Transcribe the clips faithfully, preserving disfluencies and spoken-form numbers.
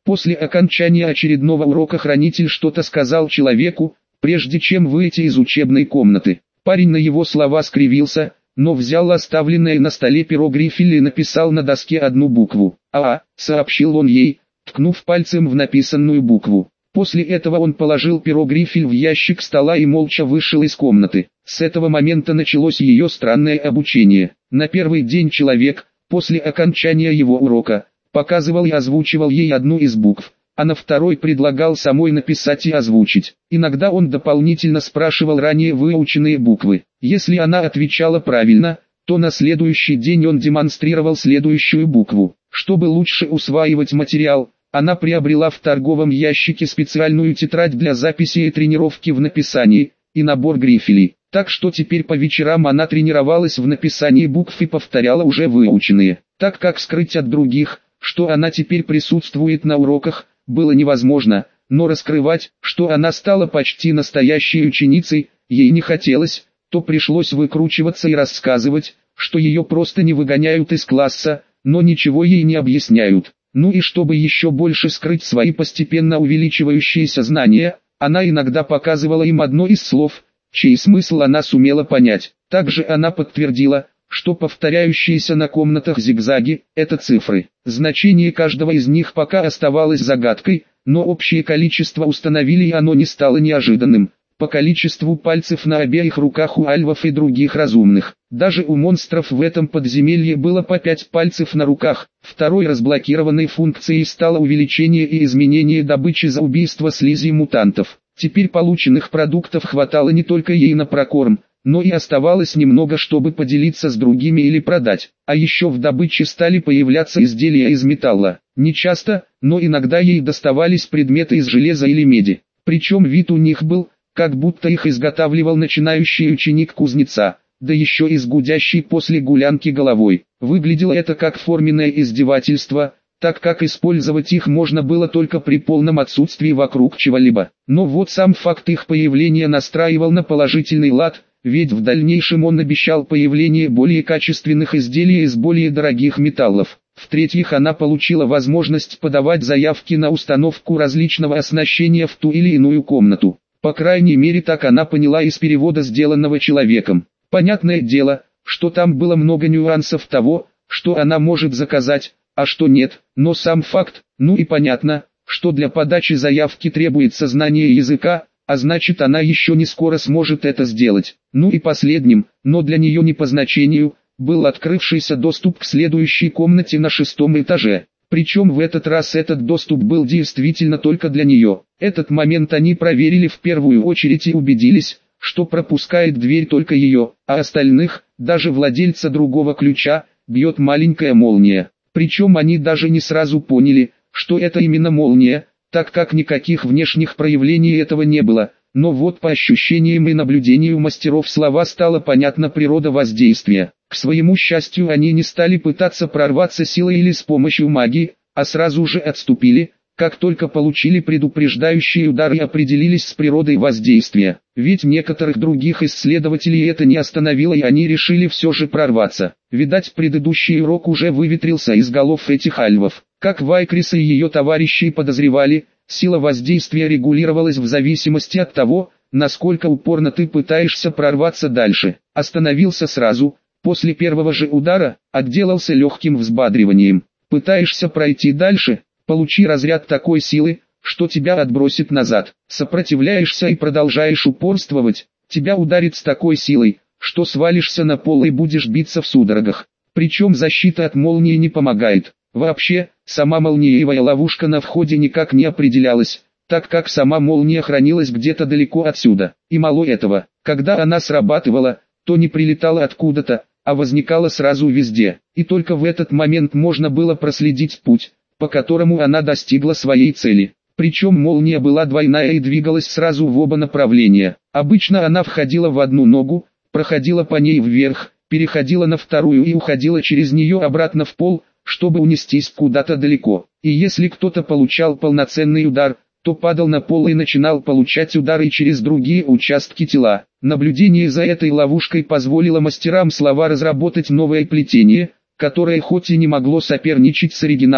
После окончания очередного урока хранитель что-то сказал человеку, прежде чем выйти из учебной комнаты. Парень на его слова скривился, но взял оставленное на столе перо грифеля и написал на доске одну букву. «А», сообщил он ей, ткнув пальцем в написанную букву. После этого он положил перо грифель в ящик стола и молча вышел из комнаты. С этого момента началось ее странное обучение. На первый день человек, после окончания его урока, показывал и озвучивал ей одну из букв, а на второй предлагал самой написать и озвучить. Иногда он дополнительно спрашивал ранее выученные буквы. Если она отвечала правильно, то на следующий день он демонстрировал следующую букву. Чтобы лучше усваивать материал, она приобрела в торговом ящике специальную тетрадь для записи и тренировки в написании, и набор грифелей. Так что теперь по вечерам она тренировалась в написании букв и повторяла уже выученные. Так как скрыть от других, что она теперь присутствует на уроках, было невозможно, но раскрывать, что она стала почти настоящей ученицей, ей не хотелось, то пришлось выкручиваться и рассказывать, что ее просто не выгоняют из класса, но ничего ей не объясняют. Ну и чтобы еще больше скрыть свои постепенно увеличивающиеся знания, она иногда показывала им одно из слов, чей смысл она сумела понять. Также она подтвердила, что повторяющиеся на комнатах зигзаги – это цифры. Значение каждого из них пока оставалось загадкой, но общее количество установили и оно не стало неожиданным. По количеству пальцев на обеих руках у альвов и других разумных. Даже у монстров в этом подземелье было по пять пальцев на руках. Второй разблокированной функцией стало увеличение и изменение добычи за убийство слизи мутантов. Теперь полученных продуктов хватало не только ей на прокорм, но и оставалось немного, чтобы поделиться с другими или продать. А еще в добыче стали появляться изделия из металла. Не часто, но иногда ей доставались предметы из железа или меди. Причем вид у них был, как будто их изготавливал начинающий ученик кузнеца, да еще и с гудящей после гулянки головой. Выглядело это как форменное издевательство, так как использовать их можно было только при полном отсутствии вокруг чего-либо. Но вот сам факт их появления настраивал на положительный лад, ведь в дальнейшем он обещал появление более качественных изделий из более дорогих металлов. В-третьих, она получила возможность подавать заявки на установку различного оснащения в ту или иную комнату. По крайней мере так она поняла из перевода, сделанного человеком. Понятное дело, что там было много нюансов того, что она может заказать, а что нет, но сам факт, ну и понятно, что для подачи заявки требуется знание языка, а значит она еще не скоро сможет это сделать. Ну и последним, но для нее не по значению, был открывшийся доступ к следующей комнате на шестом этаже. Причем в этот раз этот доступ был действительно только для нее. Этот момент они проверили в первую очередь и убедились, что пропускает дверь только ее, а остальных, даже владельца другого ключа, бьет маленькая молния. Причем они даже не сразу поняли, что это именно молния, так как никаких внешних проявлений этого не было. Но вот по ощущениям и наблюдению мастеров слова стала понятна природа воздействия. К своему счастью, они не стали пытаться прорваться силой или с помощью магии, а сразу же отступили, как только получили предупреждающий удар и определились с природой воздействия. Ведь некоторых других исследователей это не остановило, и они решили все же прорваться. Видать, предыдущий урок уже выветрился из голов этих альвов. Как Вайкриса и ее товарищи подозревали, сила воздействия регулировалась в зависимости от того, насколько упорно ты пытаешься прорваться дальше. Остановился сразу, после первого же удара, отделался легким взбадриванием. Пытаешься пройти дальше, получи разряд такой силы, что тебя отбросит назад. Сопротивляешься и продолжаешь упорствовать, тебя ударит с такой силой, что свалишься на пол и будешь биться в судорогах. Причем защита от молнии не помогает. Вообще, сама молниевая ловушка на входе никак не определялась, так как сама молния хранилась где-то далеко отсюда. И мало этого, когда она срабатывала, то не прилетала откуда-то, а возникала сразу везде. И только в этот момент можно было проследить путь, по которому она достигла своей цели. Причем молния была двойная и двигалась сразу в оба направления. Обычно она входила в одну ногу, проходила по ней вверх, переходила на вторую и уходила через нее обратно в пол, чтобы унестись куда-то далеко. И если кто-то получал полноценный удар, то падал на пол и начинал получать удары через другие участки тела. Наблюдение за этой ловушкой позволило мастерам слова разработать новое плетение, которое хоть и не могло соперничать с оригиналом,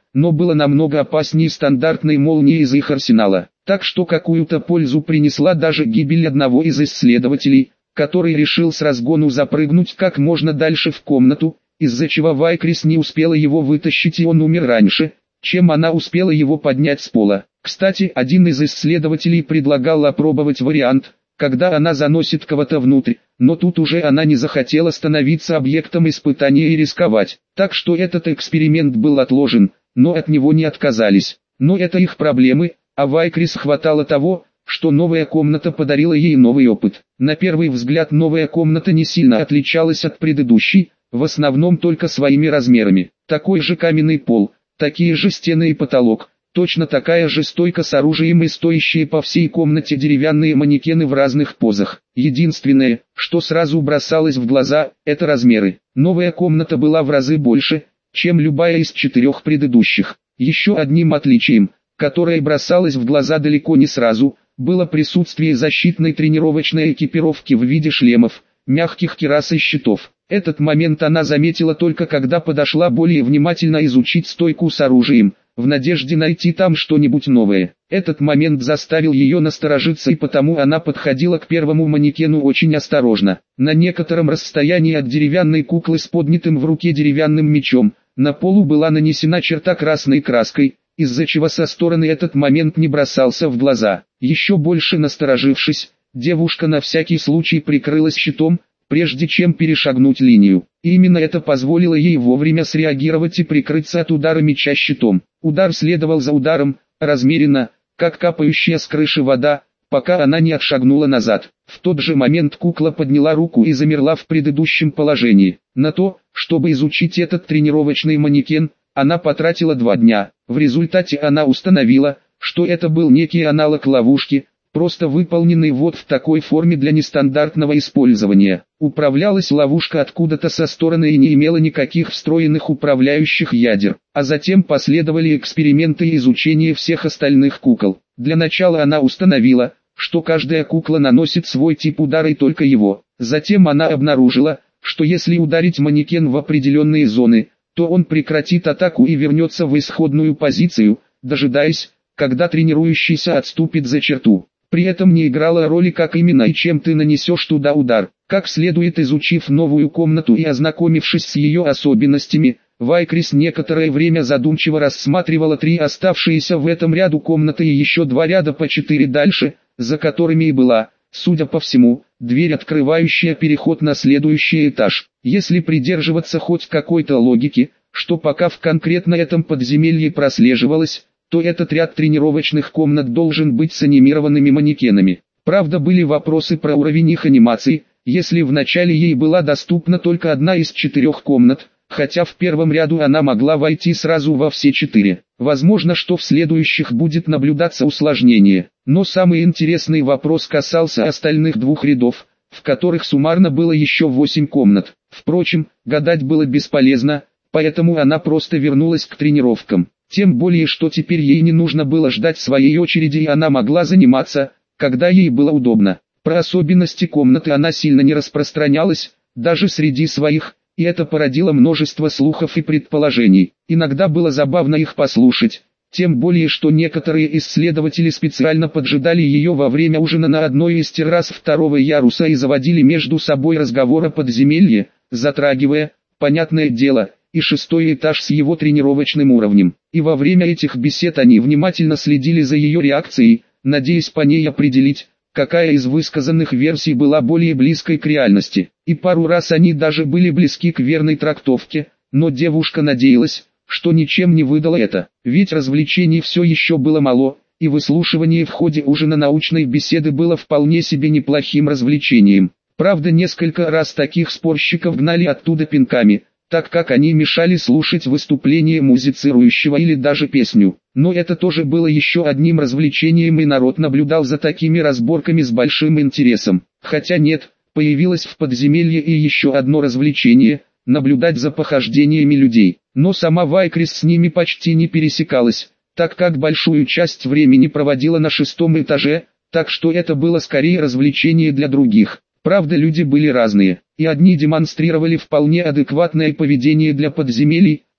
но было намного опаснее стандартной молнии из их арсенала. Так что какую-то пользу принесла даже гибель одного из исследователей, который решил с разгону запрыгнуть как можно дальше в комнату, из-за чего Вайкрис не успела его вытащить и он умер раньше, чем она успела его поднять с пола. Кстати, один из исследователей предлагал опробовать вариант, когда она заносит кого-то внутрь, но тут уже она не захотела становиться объектом испытания и рисковать. Так что этот эксперимент был отложен, но от него не отказались. Но это их проблемы, а Вайкрис хватало того, что новая комната подарила ей новый опыт. На первый взгляд новая комната не сильно отличалась от предыдущей, в основном только своими размерами. Такой же каменный пол, такие же стены и потолок, точно такая же стойка с оружием и стоящие по всей комнате деревянные манекены в разных позах. Единственное, что сразу бросалось в глаза, это размеры. Новая комната была в разы больше, чем любая из четырех предыдущих. Еще одним отличием, которое бросалось в глаза далеко не сразу, было присутствие защитной тренировочной экипировки в виде шлемов, мягких кирас и щитов. Этот момент она заметила только когда подошла более внимательно изучить стойку с оружием, в надежде найти там что-нибудь новое. Этот момент заставил ее насторожиться, и потому она подходила к первому манекену очень осторожно. На некотором расстоянии от деревянной куклы с поднятым в руке деревянным мечом, на полу была нанесена черта красной краской, из-за чего со стороны этот момент не бросался в глаза. Еще больше насторожившись, девушка на всякий случай прикрылась щитом, прежде чем перешагнуть линию. И именно это позволило ей вовремя среагировать и прикрыться от удара меча щитом. Удар следовал за ударом, размеренно, как капающая с крыши вода, пока она не отшагнула назад. В тот же момент кукла подняла руку и замерла в предыдущем положении. На то, чтобы изучить этот тренировочный манекен, она потратила два дня. В результате она установила, что это был некий аналог ловушки, просто выполненный вот в такой форме для нестандартного использования. Управлялась ловушка откуда-то со стороны и не имела никаких встроенных управляющих ядер. А затем последовали эксперименты и изучение всех остальных кукол. Для начала она установила, что каждая кукла наносит свой тип удара и только его. Затем она обнаружила, что если ударить манекен в определенные зоны, то он прекратит атаку и вернется в исходную позицию, дожидаясь, когда тренирующийся отступит за черту. При этом не играло роли, как именно и чем ты нанесешь туда удар. Как следует изучив новую комнату и ознакомившись с ее особенностями, Вайкрис некоторое время задумчиво рассматривала три оставшиеся в этом ряду комнаты и еще два ряда по четыре дальше, за которыми и была, судя по всему, дверь, открывающая переход на следующий этаж. Если придерживаться хоть какой-то логики, что пока в конкретно этом подземелье прослеживалось, то этот ряд тренировочных комнат должен быть с анимированными манекенами. Правда, были вопросы про уровень их анимации, если вначале ей была доступна только одна из четырех комнат, хотя в первом ряду она могла войти сразу во все четыре. Возможно, что в следующих будет наблюдаться усложнение. Но самый интересный вопрос касался остальных двух рядов, в которых суммарно было еще восемь комнат. Впрочем, гадать было бесполезно, поэтому она просто вернулась к тренировкам. Тем более, что теперь ей не нужно было ждать своей очереди, и она могла заниматься, когда ей было удобно. Про особенности комнаты она сильно не распространялась, даже среди своих, и это породило множество слухов и предположений. Иногда было забавно их послушать, тем более, что некоторые исследователи специально поджидали ее во время ужина на одной из террас второго яруса и заводили между собой разговор о подземелье, затрагивая, понятное дело, и шестой этаж с его тренировочным уровнем. И во время этих бесед они внимательно следили за ее реакцией, надеясь по ней определить, какая из высказанных версий была более близкой к реальности. И пару раз они даже были близки к верной трактовке, но девушка надеялась, что ничем не выдала это. Ведь развлечений все еще было мало, и выслушивание в ходе ужина научной беседы было вполне себе неплохим развлечением. Правда, несколько раз таких спорщиков гнали оттуда пинками, так как они мешали слушать выступление музицирующего или даже песню. Но это тоже было еще одним развлечением, и народ наблюдал за такими разборками с большим интересом. Хотя нет, появилось в подземелье и еще одно развлечение – наблюдать за похождениями людей. Но сама Вайкрис с ними почти не пересекалась, так как большую часть времени проводила на шестом этаже, так что это было скорее развлечение для других. Правда, люди были разные, и одни демонстрировали вполне адекватное поведение для подземелий,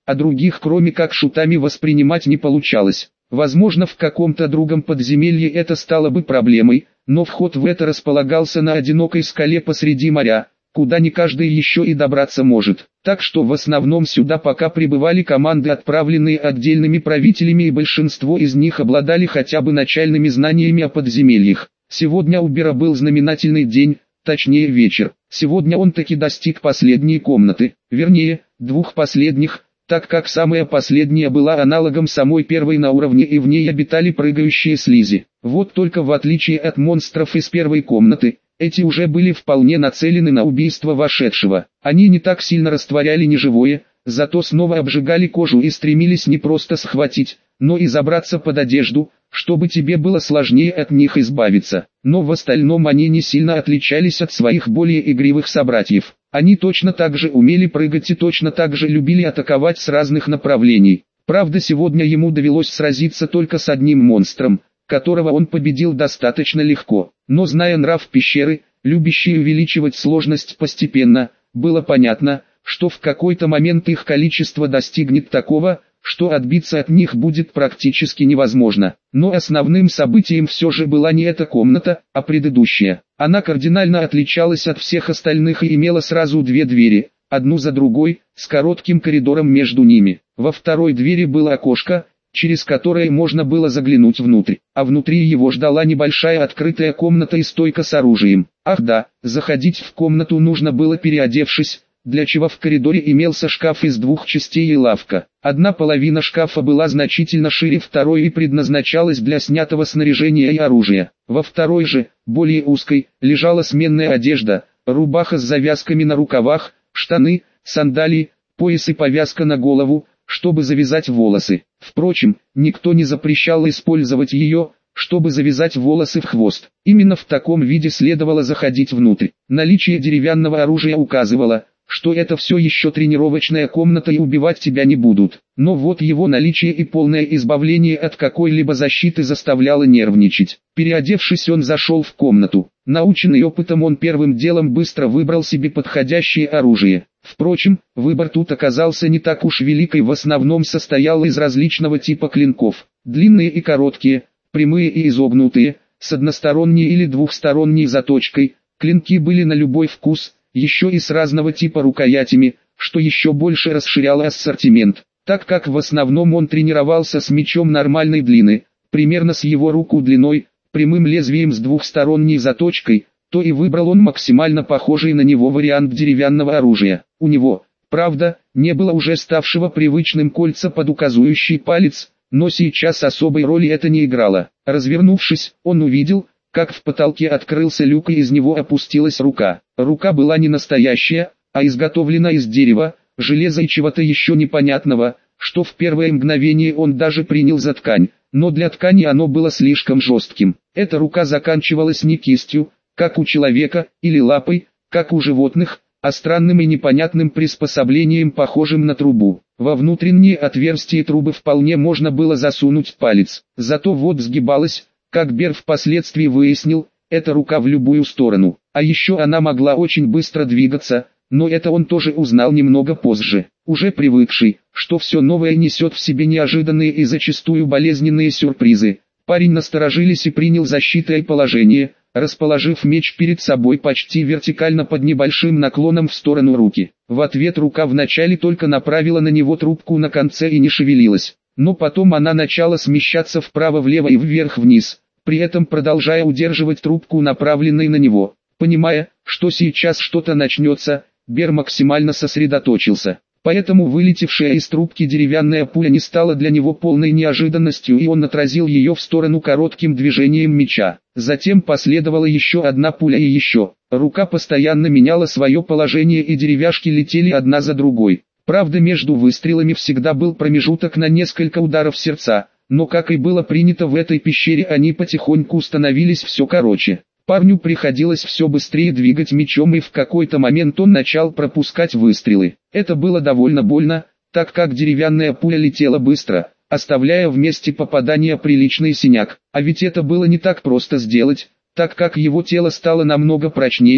а других кроме как шутами воспринимать не получалось. Возможно, в каком-то другом подземелье это стало бы проблемой, но вход в это располагался на одинокой скале посреди моря, куда не каждый еще и добраться может. Так что в основном сюда пока прибывали команды, отправленные отдельными правителями, и большинство из них обладали хотя бы начальными знаниями о подземельях. Сегодня у Бера был знаменательный день, точнее вечер. Сегодня он таки достиг последней комнаты, вернее, двух последних, так как самая последняя была аналогом самой первой на уровне, и в ней обитали прыгающие слизи. Вот только в отличие от монстров из первой комнаты, эти уже были вполне нацелены на убийство вошедшего. Они не так сильно растворяли неживое, зато снова обжигали кожу и стремились не просто схватить, но и забраться под одежду, чтобы тебе было сложнее от них избавиться. Но в остальном они не сильно отличались от своих более игривых собратьев. Они точно так же умели прыгать и точно так же любили атаковать с разных направлений. Правда, сегодня ему довелось сразиться только с одним монстром, которого он победил достаточно легко. Но зная нрав пещеры, любящий увеличивать сложность постепенно, было понятно, что в какой-то момент их количество достигнет такого, что отбиться от них будет практически невозможно. Но основным событием все же была не эта комната, а предыдущая. Она кардинально отличалась от всех остальных и имела сразу две двери, одну за другой, с коротким коридором между ними. Во второй двери было окошко, через которое можно было заглянуть внутрь, а внутри его ждала небольшая открытая комната и стойка с оружием. Ах да, заходить в комнату нужно было переодевшись, для чего в коридоре имелся шкаф из двух частей и лавка. Одна половина шкафа была значительно шире второй и предназначалась для снятого снаряжения и оружия. Во второй же, более узкой, лежала сменная одежда, рубаха с завязками на рукавах, штаны, сандалии, пояс и повязка на голову, чтобы завязать волосы. Впрочем, никто не запрещал использовать ее, чтобы завязать волосы в хвост. Именно в таком виде следовало заходить внутрь. Наличие деревянного оружия указывало, что это все еще тренировочная комната и убивать тебя не будут. Но вот его наличие и полное избавление от какой-либо защиты заставляло нервничать. Переодевшись, он зашел в комнату. Наученный опытом, он первым делом быстро выбрал себе подходящее оружие. Впрочем, выбор тут оказался не так уж велик и в основном состоял из различного типа клинков. Длинные и короткие, прямые и изогнутые, с односторонней или двухсторонней заточкой. Клинки были на любой вкус, еще и с разного типа рукоятями, что еще больше расширяло ассортимент. Так как в основном он тренировался с мечом нормальной длины, примерно с его руку длиной, прямым лезвием с двухсторонней заточкой, то и выбрал он максимально похожий на него вариант деревянного оружия. У него, правда, не было уже ставшего привычным кольца под указующий палец, но сейчас особой роли это не играло. Развернувшись, он увидел, как в потолке открылся люк и из него опустилась рука. Рука была не настоящая, а изготовлена из дерева, железа и чего-то еще непонятного, что в первое мгновение он даже принял за ткань, но для ткани оно было слишком жестким. Эта рука заканчивалась не кистью, как у человека, или лапой, как у животных, а странным и непонятным приспособлением, похожим на трубу. Во внутренние отверстия трубы вполне можно было засунуть палец, зато вот сгибалась, как Бер впоследствии выяснил, эта рука в любую сторону. А еще она могла очень быстро двигаться, но это он тоже узнал немного позже. Уже привыкший, что все новое несет в себе неожиданные и зачастую болезненные сюрпризы, парень насторожились и принял защитное положение, расположив меч перед собой почти вертикально под небольшим наклоном в сторону руки. В ответ рука вначале только направила на него трубку на конце и не шевелилась, но потом она начала смещаться вправо-влево и вверх-вниз, при этом продолжая удерживать трубку, направленной на него. Понимая, что сейчас что-то начнется, Бер максимально сосредоточился. Поэтому вылетевшая из трубки деревянная пуля не стала для него полной неожиданностью, и он отразил ее в сторону коротким движением меча. Затем последовала еще одна пуля и еще. Рука постоянно меняла свое положение, и деревяшки летели одна за другой. Правда, между выстрелами всегда был промежуток на несколько ударов сердца, но как и было принято в этой пещере, они потихоньку становились все короче. Парню приходилось все быстрее двигать мечом, и в какой-то момент он начал пропускать выстрелы. Это было довольно больно, так как деревянная пуля летела быстро, оставляя в месте попадания приличный синяк. А ведь это было не так просто сделать, так как его тело стало намного прочнее,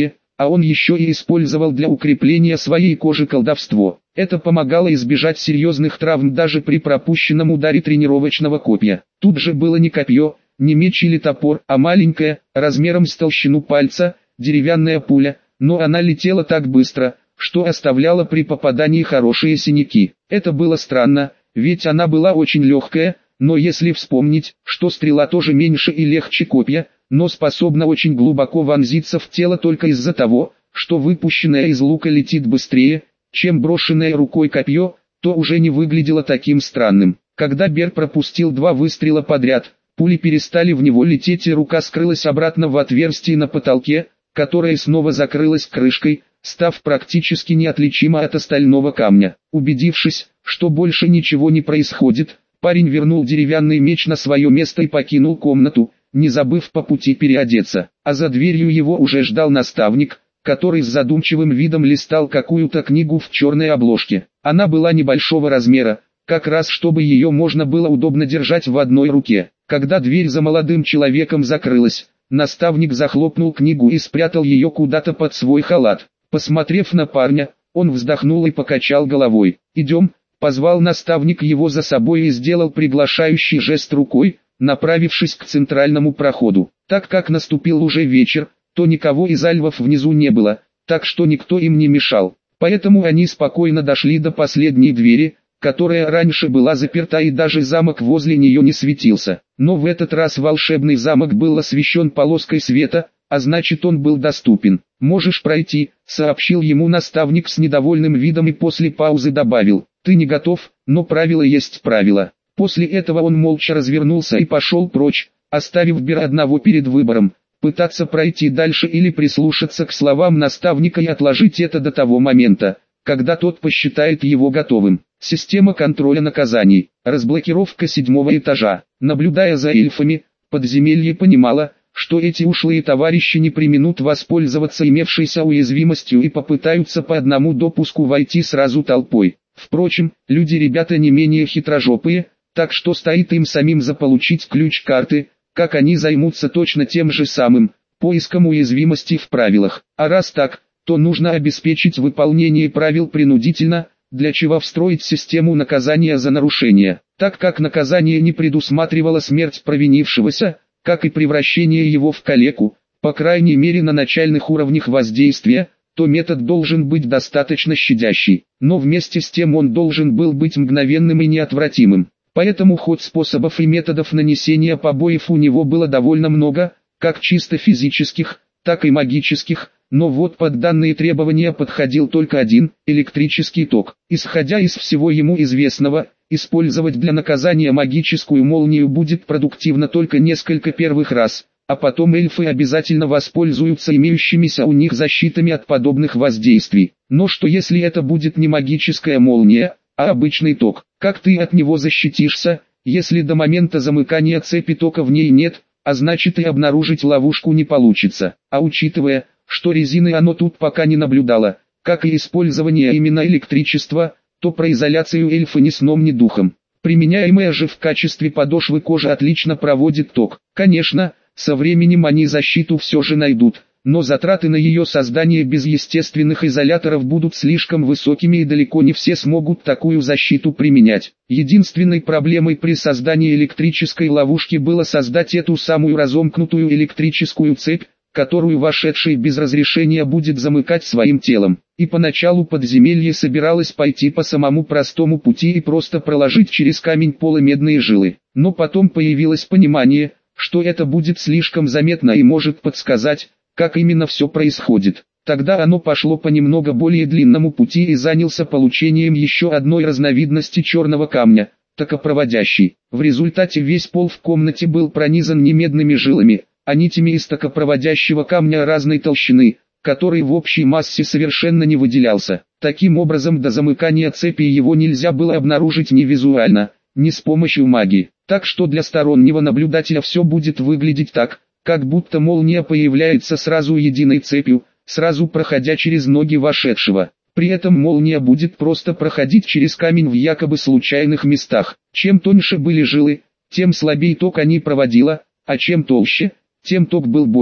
а он еще и использовал для укрепления своей кожи колдовство. Это помогало избежать серьезных травм даже при пропущенном ударе тренировочного копья. Тут же было не копье, не меч или топор, а маленькая, размером с толщину пальца, деревянная пуля, но она летела так быстро, что оставляла при попадании хорошие синяки. Это было странно, ведь она была очень легкая, но если вспомнить, что стрела тоже меньше и легче копья, но способна очень глубоко вонзиться в тело только из-за того, что выпущенная из лука летит быстрее, чем брошенное рукой копье, то уже не выглядело таким странным. Когда Бер пропустил два выстрела подряд, пули перестали в него лететь и рука скрылась обратно в отверстие на потолке, которое снова закрылось крышкой, став практически неотличимо от остального камня. Убедившись, что больше ничего не происходит, парень вернул деревянный меч на свое место и покинул комнату, не забыв по пути переодеться. А за дверью его уже ждал наставник, который с задумчивым видом листал какую-то книгу в черной обложке. Она была небольшого размера, как раз чтобы ее можно было удобно держать в одной руке. Когда дверь за молодым человеком закрылась, наставник захлопнул книгу и спрятал ее куда-то под свой халат. Посмотрев на парня, он вздохнул и покачал головой. «Идем», — позвал наставник его за собой и сделал приглашающий жест рукой, направившись к центральному проходу. Так как наступил уже вечер, то никого из альвов внизу не было, так что никто им не мешал. Поэтому они спокойно дошли до последней двери, которая раньше была заперта и даже замок возле нее не светился. Но в этот раз волшебный замок был освещен полоской света, а значит он был доступен. «Можешь пройти», — сообщил ему наставник с недовольным видом и после паузы добавил: «Ты не готов, но правило есть правило». После этого он молча развернулся и пошел прочь, оставив Бера одного перед выбором: пытаться пройти дальше или прислушаться к словам наставника и отложить это до того момента, когда тот посчитает его готовым. Система контроля наказаний. Разблокировка седьмого этажа. Наблюдая за эльфами, подземелье понимало, что эти ушлые товарищи не преминут воспользоваться имевшейся уязвимостью и попытаются по одному допуску войти сразу толпой. Впрочем, люди-ребята не менее хитрожопые, так что стоит им самим заполучить ключ карты, как они займутся точно тем же самым, поиском уязвимости в правилах. А раз так, то нужно обеспечить выполнение правил принудительно, для чего встроить систему наказания за нарушение. Так как наказание не предусматривало смерть провинившегося, как и превращение его в калеку, по крайней мере на начальных уровнях воздействия, то метод должен быть достаточно щадящий, но вместе с тем он должен был быть мгновенным и неотвратимым. Поэтому ход способов и методов нанесения побоев у него было довольно много, как чисто физических, так и магических, но вот под данные требования подходил только один – электрический ток. Исходя из всего ему известного, использовать для наказания магическую молнию будет продуктивно только несколько первых раз, а потом эльфы обязательно воспользуются имеющимися у них защитами от подобных воздействий. Но что если это будет не магическая молния, а обычный ток? Как ты от него защитишься, если до момента замыкания цепи тока в ней нет, а значит и обнаружить ловушку не получится? А учитывая, что резины оно тут пока не наблюдало, как и использование именно электричества, то про изоляцию эльфы ни сном ни духом. Применяемая же в качестве подошвы кожа отлично проводит ток. Конечно, со временем они защиту все же найдут, но затраты на ее создание без естественных изоляторов будут слишком высокими и далеко не все смогут такую защиту применять. Единственной проблемой при создании электрической ловушки было создать эту самую разомкнутую электрическую цепь, которую вошедший без разрешения будет замыкать своим телом. И поначалу подземелье собиралось пойти по самому простому пути и просто проложить через камень пола медные жилы. Но потом появилось понимание, что это будет слишком заметно и может подсказать, как именно все происходит. Тогда оно пошло по немного более длинному пути и занялся получением еще одной разновидности черного камня – токопроводящий. В результате весь пол в комнате был пронизан не медными жилами, а нитями из токопроводящего камня разной толщины, который в общей массе совершенно не выделялся. Таким образом, до замыкания цепи его нельзя было обнаружить ни визуально, ни с помощью магии. Так что для стороннего наблюдателя все будет выглядеть так, как будто молния появляется сразу единой цепью, сразу проходя через ноги вошедшего. При этом молния будет просто проходить через камень в якобы случайных местах. Чем тоньше были жилы, тем слабее ток они проводила, а чем толще, тем ток был больше.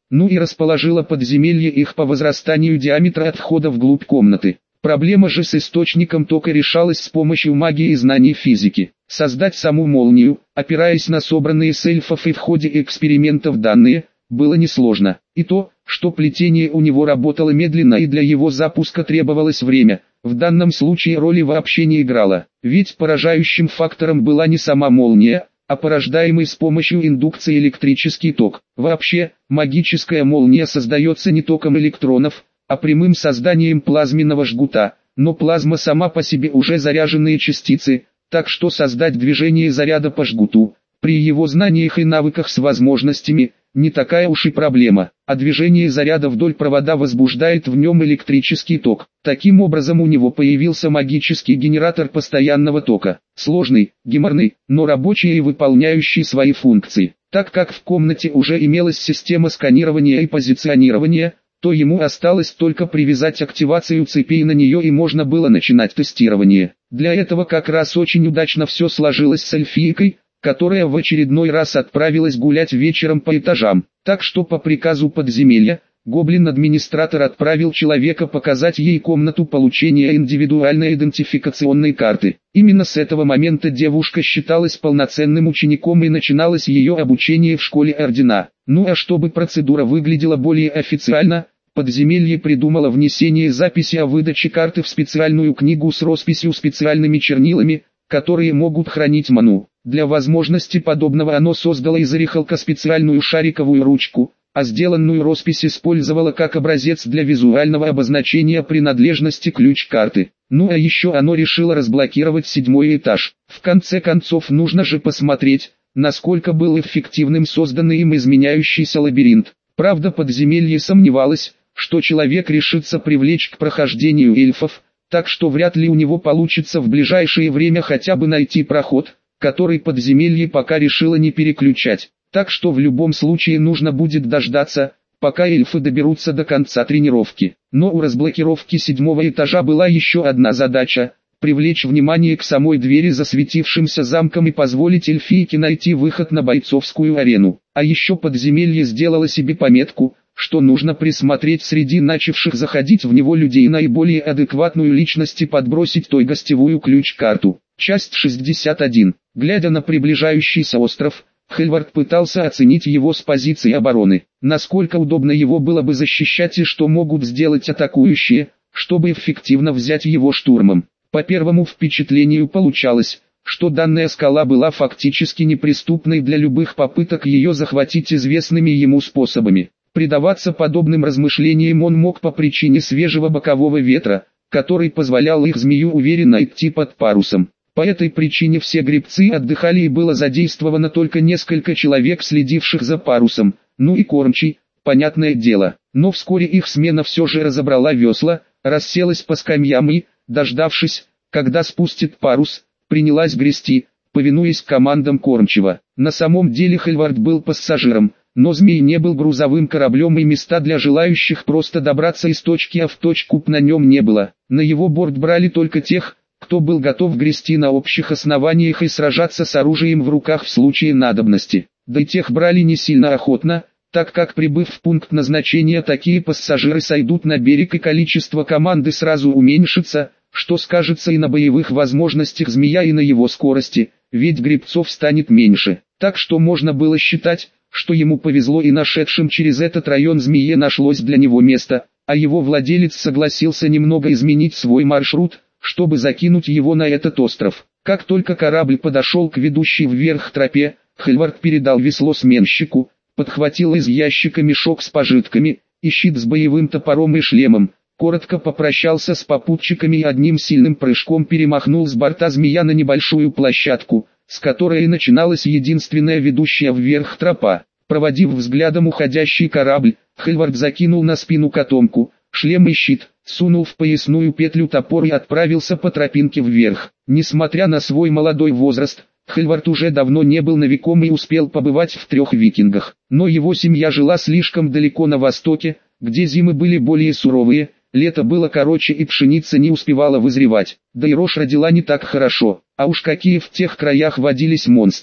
ну и расположила подземелье их по возрастанию диаметра от входа вглубь комнаты. Проблема же с источником тока решалась с помощью магии и знаний физики. Создать саму молнию, опираясь на собранные с эльфов и в ходе экспериментов данные, было несложно. И то, что плетение у него работало медленно и для его запуска требовалось время, в данном случае роли вообще не играло. Ведь поражающим фактором была не сама молния, а порождаемый с помощью индукции электрический ток. Вообще, магическая молния создается не током электронов, а прямым созданием плазменного жгута, но плазма сама по себе уже заряженные частицы, так что создать движение заряда по жгуту, при его знаниях и навыках с возможностями, не такая уж и проблема, а движение заряда вдоль провода возбуждает в нем электрический ток. Таким образом у него появился магический генератор постоянного тока, сложный, геморный, но рабочий и выполняющий свои функции. Так как в комнате уже имелась система сканирования и позиционирования, то ему осталось только привязать активацию цепей на нее и можно было начинать тестирование. Для этого как раз очень удачно все сложилось с эльфийкой, которая в очередной раз отправилась гулять вечером по этажам. Так что по приказу подземелья, гоблин-администратор отправил человека показать ей комнату получения индивидуальной идентификационной карты. Именно с этого момента девушка считалась полноценным учеником и начиналось ее обучение в школе Ордена. Ну а чтобы процедура выглядела более официально, подземелье придумало внесение записи о выдаче карты в специальную книгу с росписью специальными чернилами, которые могут хранить ману. Для возможности подобного оно создало из орехалка специальную шариковую ручку, а сделанную роспись использовало как образец для визуального обозначения принадлежности ключ-карты. Ну а еще оно решило разблокировать седьмой этаж. В конце концов нужно же посмотреть, насколько был эффективным созданный им изменяющийся лабиринт. Правда, подземелье сомневалось, что человек решится привлечь к прохождению эльфов, так что вряд ли у него получится в ближайшее время хотя бы найти проход, который подземелье пока решило не переключать. Так что в любом случае нужно будет дождаться, пока эльфы доберутся до конца тренировки. Но у разблокировки седьмого этажа была еще одна задача – привлечь внимание к самой двери засветившимся замком и позволить эльфийке найти выход на бойцовскую арену. А еще подземелье сделало себе пометку, что нужно присмотреть среди начавших заходить в него людей наиболее адекватную личность и подбросить той гостевую ключ-карту. Часть шестьдесят один. Глядя на приближающийся остров, Хельвард пытался оценить его с позиции обороны. Насколько удобно его было бы защищать и что могут сделать атакующие, чтобы эффективно взять его штурмом. По первому впечатлению получалось, что данная скала была фактически неприступной для любых попыток ее захватить известными ему способами. Предаваться подобным размышлениям он мог по причине свежего бокового ветра, который позволял их змею уверенно идти под парусом. По этой причине все гребцы отдыхали и было задействовано только несколько человек, следивших за парусом, ну и кормчий, понятное дело. Но вскоре их смена все же разобрала весла, расселась по скамьям и, дождавшись, когда спустит парус, принялась грести, повинуясь командам кормчего. На самом деле Хельвард был пассажиром, но Змей не был грузовым кораблем и места для желающих просто добраться из точки А в точку П на нем не было. На его борт брали только тех, кто был готов грести на общих основаниях и сражаться с оружием в руках в случае надобности. Да и тех брали не сильно охотно, так как прибыв в пункт назначения такие пассажиры сойдут на берег и количество команды сразу уменьшится, что скажется и на боевых возможностях Змея и на его скорости, ведь гребцов станет меньше. Так что можно было считать, что ему повезло и нашедшим через этот район Змее нашлось для него место, а его владелец согласился немного изменить свой маршрут, чтобы закинуть его на этот остров. Как только корабль подошел к ведущей вверх тропе, Хельвард передал весло сменщику, подхватил из ящика мешок с пожитками, и щит с боевым топором и шлемом, коротко попрощался с попутчиками и одним сильным прыжком перемахнул с борта Змея на небольшую площадку, с которой и начиналась единственная ведущая вверх тропа. Проводив взглядом уходящий корабль, Хельвард закинул на спину котомку, шлем и щит, сунул в поясную петлю топор и отправился по тропинке вверх. Несмотря на свой молодой возраст, Хельвард уже давно не был новиком и успел побывать в трех викингах. Но его семья жила слишком далеко на востоке, где зимы были более суровые, лето было короче и пшеница не успевала вызревать. Да и рожь родила не так хорошо, а уж какие в тех краях водились монстры,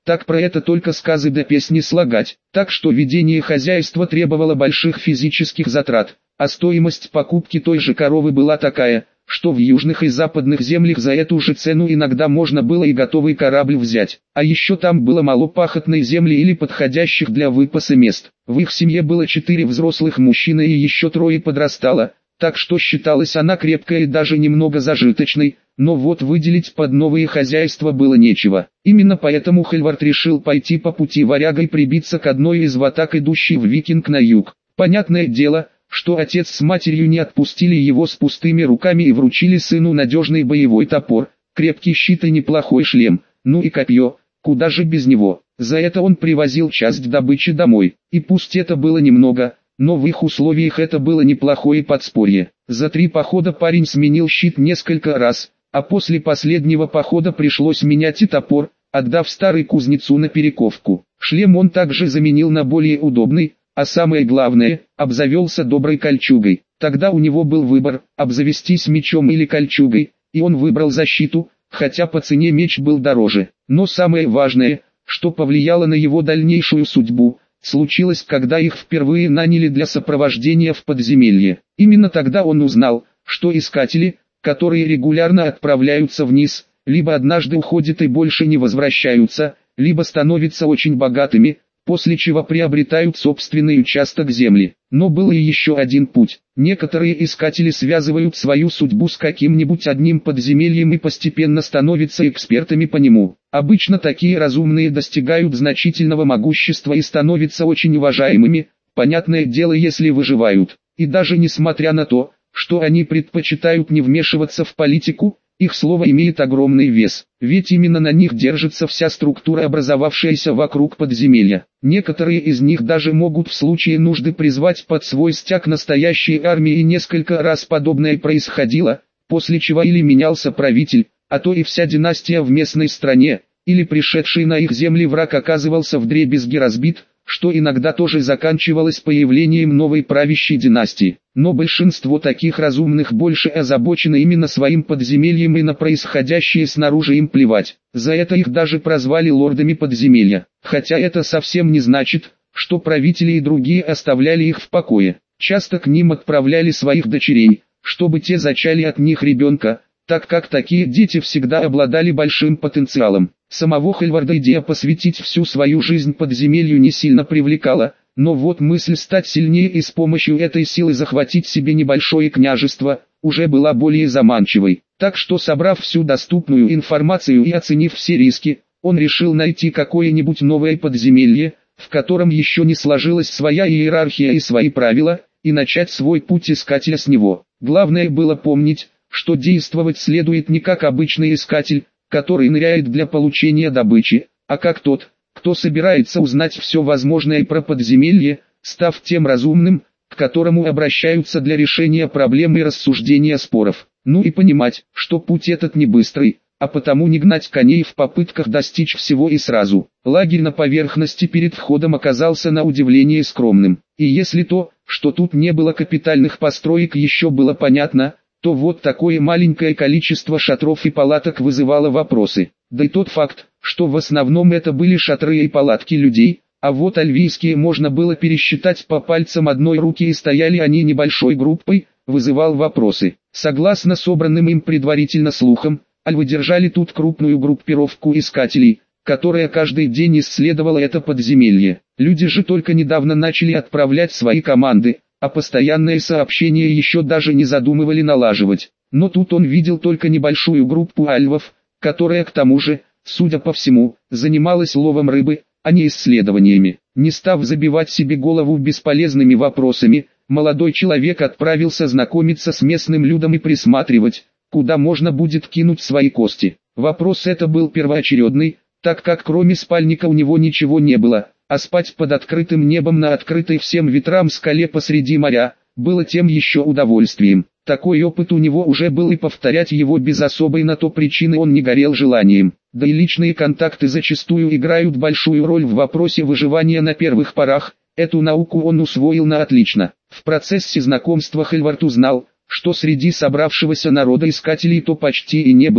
так про это только сказы да песни слагать. Так что ведение хозяйства требовало больших физических затрат, а стоимость покупки той же коровы была такая, что в южных и западных землях за эту же цену иногда можно было и готовый корабль взять. А еще там было мало пахотной земли или подходящих для выпаса мест. В их семье было четыре взрослых мужчины и еще трое подрастало, так что считалась она крепкой и даже немного зажиточной, но вот выделить под новые хозяйства было нечего. Именно поэтому Хальвард решил пойти по пути варяга и прибиться к одной из ватаг, идущей в Викинг на юг. Понятное дело, что отец с матерью не отпустили его с пустыми руками и вручили сыну надежный боевой топор, крепкий щит и неплохой шлем, ну и копье, куда же без него. За это он привозил часть добычи домой, и пусть это было немного, но в их условиях это было неплохое подспорье. За три похода парень сменил щит несколько раз, а после последнего похода пришлось менять и топор, отдав старый кузнецу на перековку. Шлем он также заменил на более удобный, а самое главное, обзавелся доброй кольчугой. Тогда у него был выбор, обзавестись мечом или кольчугой, и он выбрал защиту, хотя по цене меч был дороже. Но самое важное, что повлияло на его дальнейшую судьбу, случилось, когда их впервые наняли для сопровождения в подземелье. Именно тогда он узнал, что искатели, которые регулярно отправляются вниз, либо однажды уходят и больше не возвращаются, либо становятся очень богатыми, после чего приобретают собственный участок земли. Но был и еще один путь. Некоторые искатели связывают свою судьбу с каким-нибудь одним подземельем и постепенно становятся экспертами по нему. Обычно такие разумные достигают значительного могущества и становятся очень уважаемыми, понятное дело, если выживают. И даже несмотря на то, что они предпочитают не вмешиваться в политику, их слово имеет огромный вес, ведь именно на них держится вся структура, образовавшаяся вокруг подземелья. Некоторые из них даже могут в случае нужды призвать под свой стяг настоящие армии, и несколько раз подобное происходило, после чего или менялся правитель, а то и вся династия в местной стране, или пришедший на их земли враг оказывался вдребезги разбит, что иногда тоже заканчивалось появлением новой правящей династии. Но большинство таких разумных больше озабочено именно своим подземельем, и на происходящее снаружи им плевать. За это их даже прозвали лордами подземелья. Хотя это совсем не значит, что правители и другие оставляли их в покое. Часто к ним отправляли своих дочерей, чтобы те зачали от них ребенка, так как такие дети всегда обладали большим потенциалом. Самого Хальварда идея посвятить всю свою жизнь подземелью не сильно привлекала, но вот мысль стать сильнее и с помощью этой силы захватить себе небольшое княжество, уже была более заманчивой. Так что, собрав всю доступную информацию и оценив все риски, он решил найти какое-нибудь новое подземелье, в котором еще не сложилась своя иерархия и свои правила, и начать свой путь искателя с него. Главное было помнить, что действовать следует не как обычный искатель, который ныряет для получения добычи, а как тот, кто собирается узнать все возможное про подземелье, став тем разумным, к которому обращаются для решения проблем и рассуждения споров. Ну и понимать, что путь этот не быстрый, а потому не гнать коней в попытках достичь всего и сразу. Лагерь на поверхности перед входом оказался на удивление скромным. И если то, что тут не было капитальных построек, еще было понятно, то вот такое маленькое количество шатров и палаток вызывало вопросы. Да и тот факт, что в основном это были шатры и палатки людей, а вот альвийские можно было пересчитать по пальцам одной руки, и стояли они небольшой группой, вызывал вопросы. Согласно собранным им предварительно слухам, альвы держали тут крупную группировку искателей, которая каждый день исследовала это подземелье. Люди же только недавно начали отправлять свои команды, а постоянные сообщения еще даже не задумывали налаживать. Но тут он видел только небольшую группу альвов, которая к тому же, судя по всему, занималась ловом рыбы, а не исследованиями. Не став забивать себе голову бесполезными вопросами, молодой человек отправился знакомиться с местным людом и присматривать, куда можно будет кинуть свои кости. Вопрос это был первоочередный, так как кроме спальника у него ничего не было, а спать под открытым небом на открытой всем ветрам скале посреди моря, было тем еще удовольствием. Такой опыт у него уже был, и повторять его без особой на то причины он не горел желанием. Да и личные контакты зачастую играют большую роль в вопросе выживания на первых порах, эту науку он усвоил на отлично. В процессе знакомства Хальвард узнал, что среди собравшегося народа искателей то почти и не было.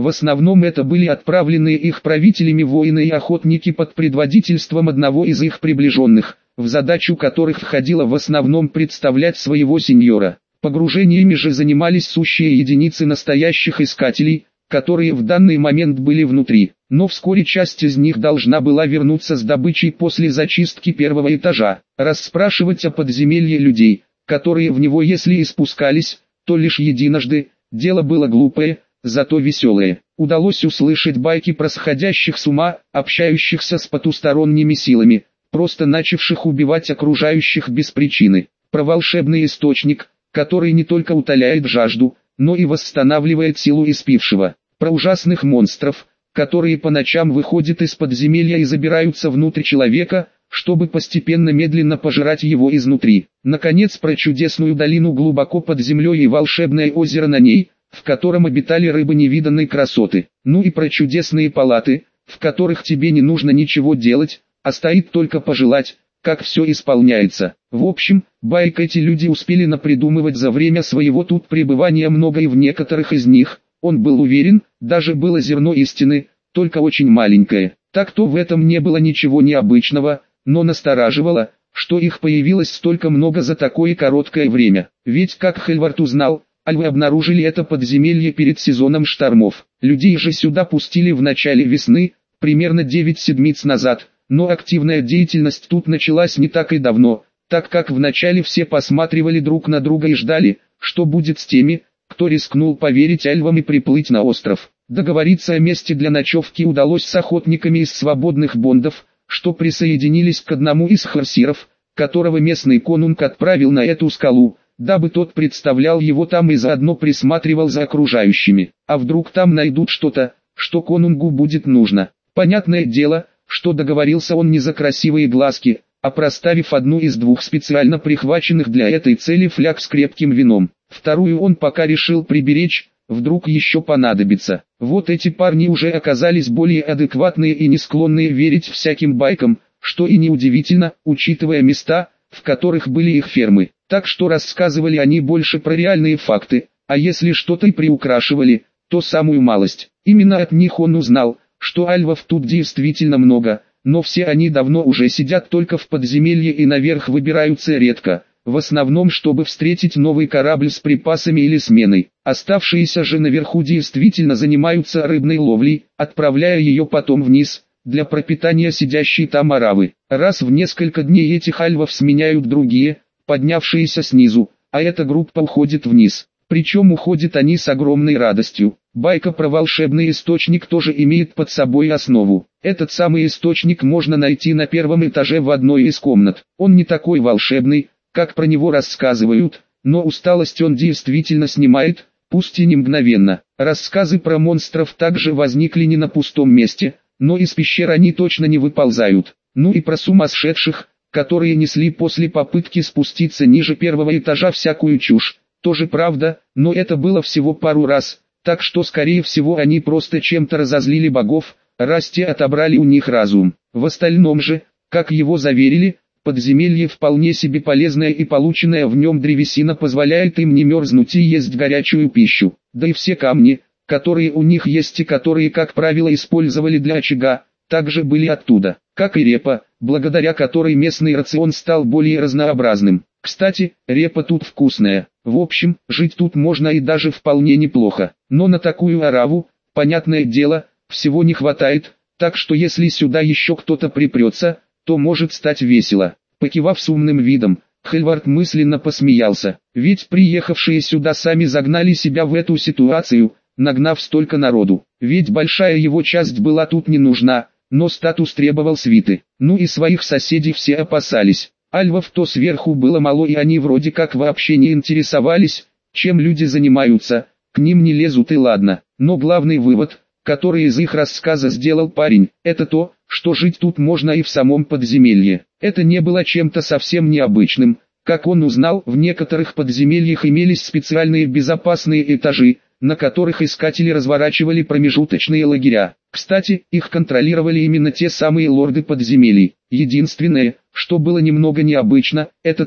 В основном это были отправленные их правителями воины и охотники под предводительством одного из их приближенных, в задачу которых входило в основном представлять своего сеньора. Погружениями же занимались сущие единицы настоящих искателей, которые в данный момент были внутри, но вскоре часть из них должна была вернуться с добычей после зачистки первого этажа. Расспрашивать о подземелье людей, которые в него если и спускались, то лишь единожды, дело было глупое, зато веселое. Удалось услышать байки про сходящих с ума, общающихся с потусторонними силами, просто начавших убивать окружающих без причины, про волшебный источник, который не только утоляет жажду, но и восстанавливает силу испившего, про ужасных монстров, которые по ночам выходят из подземелья и забираются внутрь человека, чтобы постепенно медленно пожирать его изнутри. Наконец, про чудесную долину глубоко под землей и волшебное озеро на ней, в котором обитали рыбы невиданной красоты. Ну и про чудесные палаты, в которых тебе не нужно ничего делать, а стоит только пожелать, как все исполняется. В общем, байк эти люди успели напридумывать за время своего тут пребывания много, и в некоторых из них, он был уверен, даже было зерно истины, только очень маленькое. Так-то в этом не было ничего необычного, но настораживало, что их появилось столько много за такое короткое время. Ведь, как Хельвард узнал, альвы обнаружили это подземелье перед сезоном штормов. Людей же сюда пустили в начале весны, примерно девять седмиц назад, но активная деятельность тут началась не так и давно, так как вначале все посматривали друг на друга и ждали, что будет с теми, кто рискнул поверить альвам и приплыть на остров. Договориться о месте для ночевки удалось с охотниками из свободных бондов, что присоединились к одному из харсиров, которого местный конунг отправил на эту скалу, дабы тот представлял его там и заодно присматривал за окружающими. А вдруг там найдут что-то, что конунгу будет нужно. Понятное дело, что договорился он не за красивые глазки, а проставив одну из двух специально прихваченных для этой цели фляг с крепким вином. Вторую он пока решил приберечь, вдруг еще понадобится. Вот эти парни уже оказались более адекватные и не склонные верить всяким байкам, что и неудивительно, учитывая места, в которых были их фермы. Так что рассказывали они больше про реальные факты, а если что-то и приукрашивали, то самую малость. Именно от них он узнал, что альвов тут действительно много, но все они давно уже сидят только в подземелье и наверх выбираются редко, в основном чтобы встретить новый корабль с припасами или сменой. Оставшиеся же наверху действительно занимаются рыбной ловлей, отправляя ее потом вниз, для пропитания сидящей там аравы. Раз в несколько дней этих альвов сменяют другие, поднявшиеся снизу, а эта группа уходит вниз. Причем уходят они с огромной радостью. Байка про волшебный источник тоже имеет под собой основу. Этот самый источник можно найти на первом этаже в одной из комнат. Он не такой волшебный, как про него рассказывают, но усталость он действительно снимает, пусть и не мгновенно. Рассказы про монстров также возникли не на пустом месте, но из пещер они точно не выползают. Ну и про сумасшедших, которые несли после попытки спуститься ниже первого этажа всякую чушь. Тоже правда, но это было всего пару раз, так что скорее всего они просто чем-то разозлили богов, раз те отобрали у них разум. В остальном же, как его заверили, подземелье вполне себе полезное, и полученная в нем древесина позволяет им не мерзнуть и есть горячую пищу. Да и все камни, которые у них есть и которые, как правило, использовали для очага, также были оттуда, как и репа, благодаря которой местный рацион стал более разнообразным. Кстати, репа тут вкусная. В общем, жить тут можно и даже вполне неплохо. Но на такую ораву, понятное дело, всего не хватает, так что если сюда еще кто-то припрется, то может стать весело. Покивав с умным видом, Хельвард мысленно посмеялся. Ведь приехавшие сюда сами загнали себя в эту ситуацию, нагнав столько народу. Ведь большая его часть была тут не нужна, но статус требовал свиты. Ну и своих соседей все опасались. Альвов то сверху было мало, и они вроде как вообще не интересовались, чем люди занимаются, к ним не лезут и ладно. Но главный вывод, который из их рассказа сделал парень, это то, что жить тут можно и в самом подземелье. Это не было чем-то совсем необычным. Как он узнал, в некоторых подземельях имелись специальные безопасные этажи, на которых искатели разворачивали промежуточные лагеря. Кстати, их контролировали именно те самые лорды подземелий. Единственное, что было немного необычно, это то,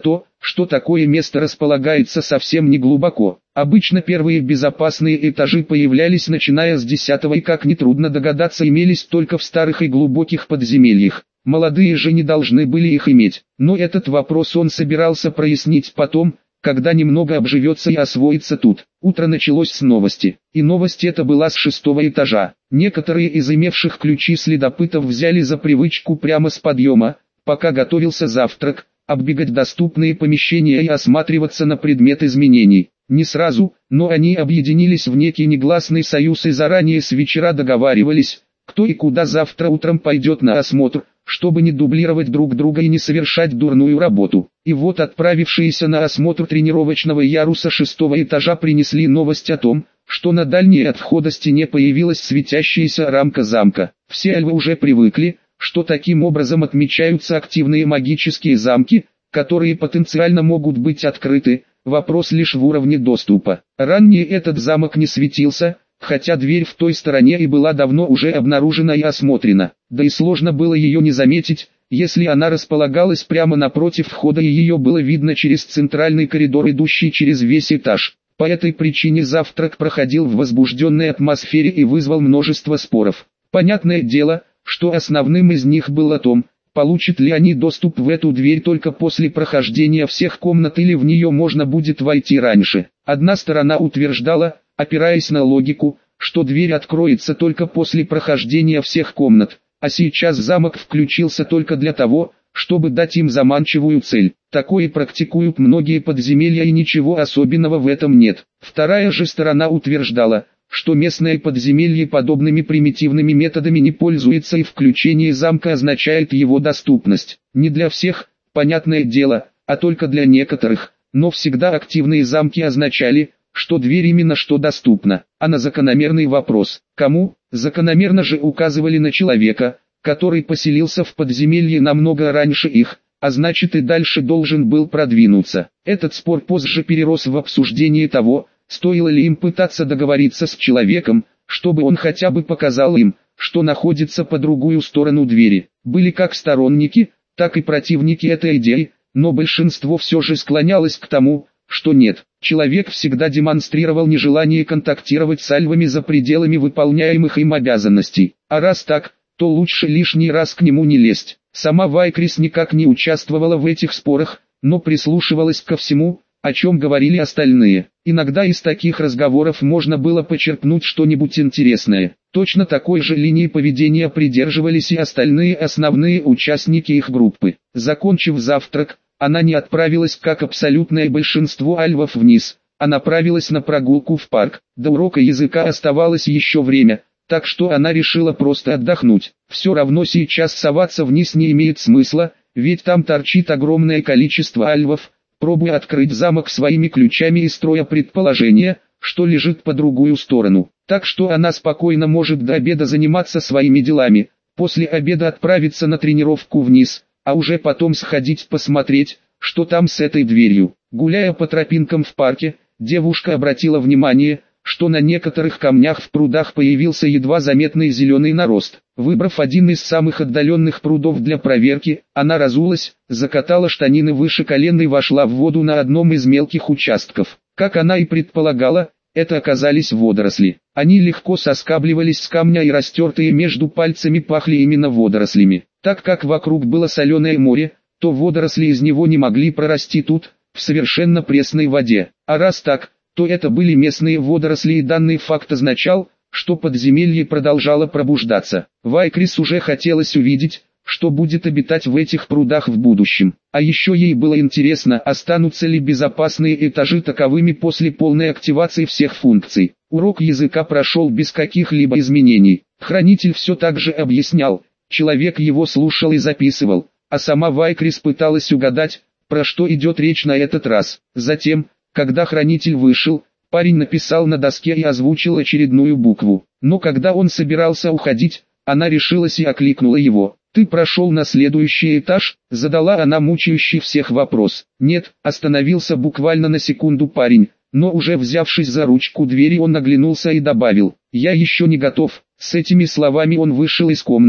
что такое место располагается совсем не глубоко. Обычно первые безопасные этажи появлялись начиная с десятого и, как нетрудно догадаться, имелись только в старых и глубоких подземельях. Молодые же не должны были их иметь. Но этот вопрос он собирался прояснить потом, когда немного обживется и освоится тут. Утро началось с новости. И новость эта была с шестого этажа. Некоторые из имевших ключи следопытов взяли за привычку прямо с подъема, пока готовился завтрак, оббегать доступные помещения и осматриваться на предмет изменений. Не сразу, но они объединились в некий негласный союз и заранее с вечера договаривались, кто и куда завтра утром пойдет на осмотр, чтобы не дублировать друг друга и не совершать дурную работу. И вот отправившиеся на осмотр тренировочного яруса шестого этажа принесли новость о том, что на дальней от входа стене появилась светящаяся рамка замка. Все альвы уже привыкли, что таким образом отмечаются активные магические замки, которые потенциально могут быть открыты, вопрос лишь в уровне доступа. Ранее этот замок не светился, хотя дверь в той стороне и была давно уже обнаружена и осмотрена, да и сложно было ее не заметить, если она располагалась прямо напротив входа и ее было видно через центральный коридор, идущий через весь этаж. По этой причине завтрак проходил в возбужденной атмосфере и вызвал множество споров. Понятное дело, что основным из них был о том, получат ли они доступ в эту дверь только после прохождения всех комнат или в нее можно будет войти раньше. Одна сторона утверждала, опираясь на логику, что дверь откроется только после прохождения всех комнат, а сейчас замок включился только для того, чтобы дать им заманчивую цель. Такое практикуют многие подземелья и ничего особенного в этом нет. Вторая же сторона утверждала, что местное подземелье подобными примитивными методами не пользуется и включение замка означает его доступность. Не для всех, понятное дело, а только для некоторых, но всегда активные замки означали, что дверь именно что доступна. А на закономерный вопрос, кому, закономерно же указывали на человека, который поселился в подземелье намного раньше их, а значит и дальше должен был продвинуться. Этот спор позже перерос в обсуждение того, стоило ли им пытаться договориться с человеком, чтобы он хотя бы показал им, что находится по другую сторону двери. Были как сторонники, так и противники этой идеи, но большинство все же склонялось к тому, что нет. Человек всегда демонстрировал нежелание контактировать с альвами за пределами выполняемых им обязанностей. А раз так, то лучше лишний раз к нему не лезть. Сама Вайкрис никак не участвовала в этих спорах, но прислушивалась ко всему, о чем говорили остальные. Иногда из таких разговоров можно было почерпнуть что-нибудь интересное. Точно такой же линии поведения придерживались и остальные основные участники их группы. Закончив завтрак, она не отправилась, как абсолютное большинство альвов, вниз, а направилась на прогулку в парк. До урока языка оставалось еще время, так что она решила просто отдохнуть. Все равно сейчас соваться вниз не имеет смысла, ведь там торчит огромное количество альвов, пробуя открыть замок своими ключами и строя предположение, что лежит по другую сторону. Так что она спокойно может до обеда заниматься своими делами, после обеда отправиться на тренировку вниз, а уже потом сходить посмотреть, что там с этой дверью. Гуляя по тропинкам в парке, девушка обратила внимание, что на некоторых камнях в прудах появился едва заметный зеленый нарост. Выбрав один из самых отдаленных прудов для проверки, она разулась, закатала штанины выше колена и вошла в воду на одном из мелких участков. Как она и предполагала, это оказались водоросли. Они легко соскабливались с камня и растертые между пальцами пахли именно водорослями. Так как вокруг было соленое море, то водоросли из него не могли прорасти тут, в совершенно пресной воде. А раз так, то это были местные водоросли, и данный факт означал, что подземелье продолжало пробуждаться. Вайкрис уже хотелось увидеть, что будет обитать в этих прудах в будущем. А еще ей было интересно, останутся ли безопасные этажи таковыми после полной активации всех функций. Урок языка прошел без каких-либо изменений. Хранитель все так же объяснял, человек его слушал и записывал, а сама Вайкрис пыталась угадать, про что идет речь на этот раз. Затем, когда хранитель вышел, парень написал на доске и озвучил очередную букву. Но когда он собирался уходить, она решилась и окликнула его. «Ты прошел на следующий этаж?» — задала она мучающий всех вопрос. «Нет», — остановился буквально на секунду парень, но уже взявшись за ручку двери он оглянулся и добавил: «Я еще не готов». С этими словами он вышел из комнаты,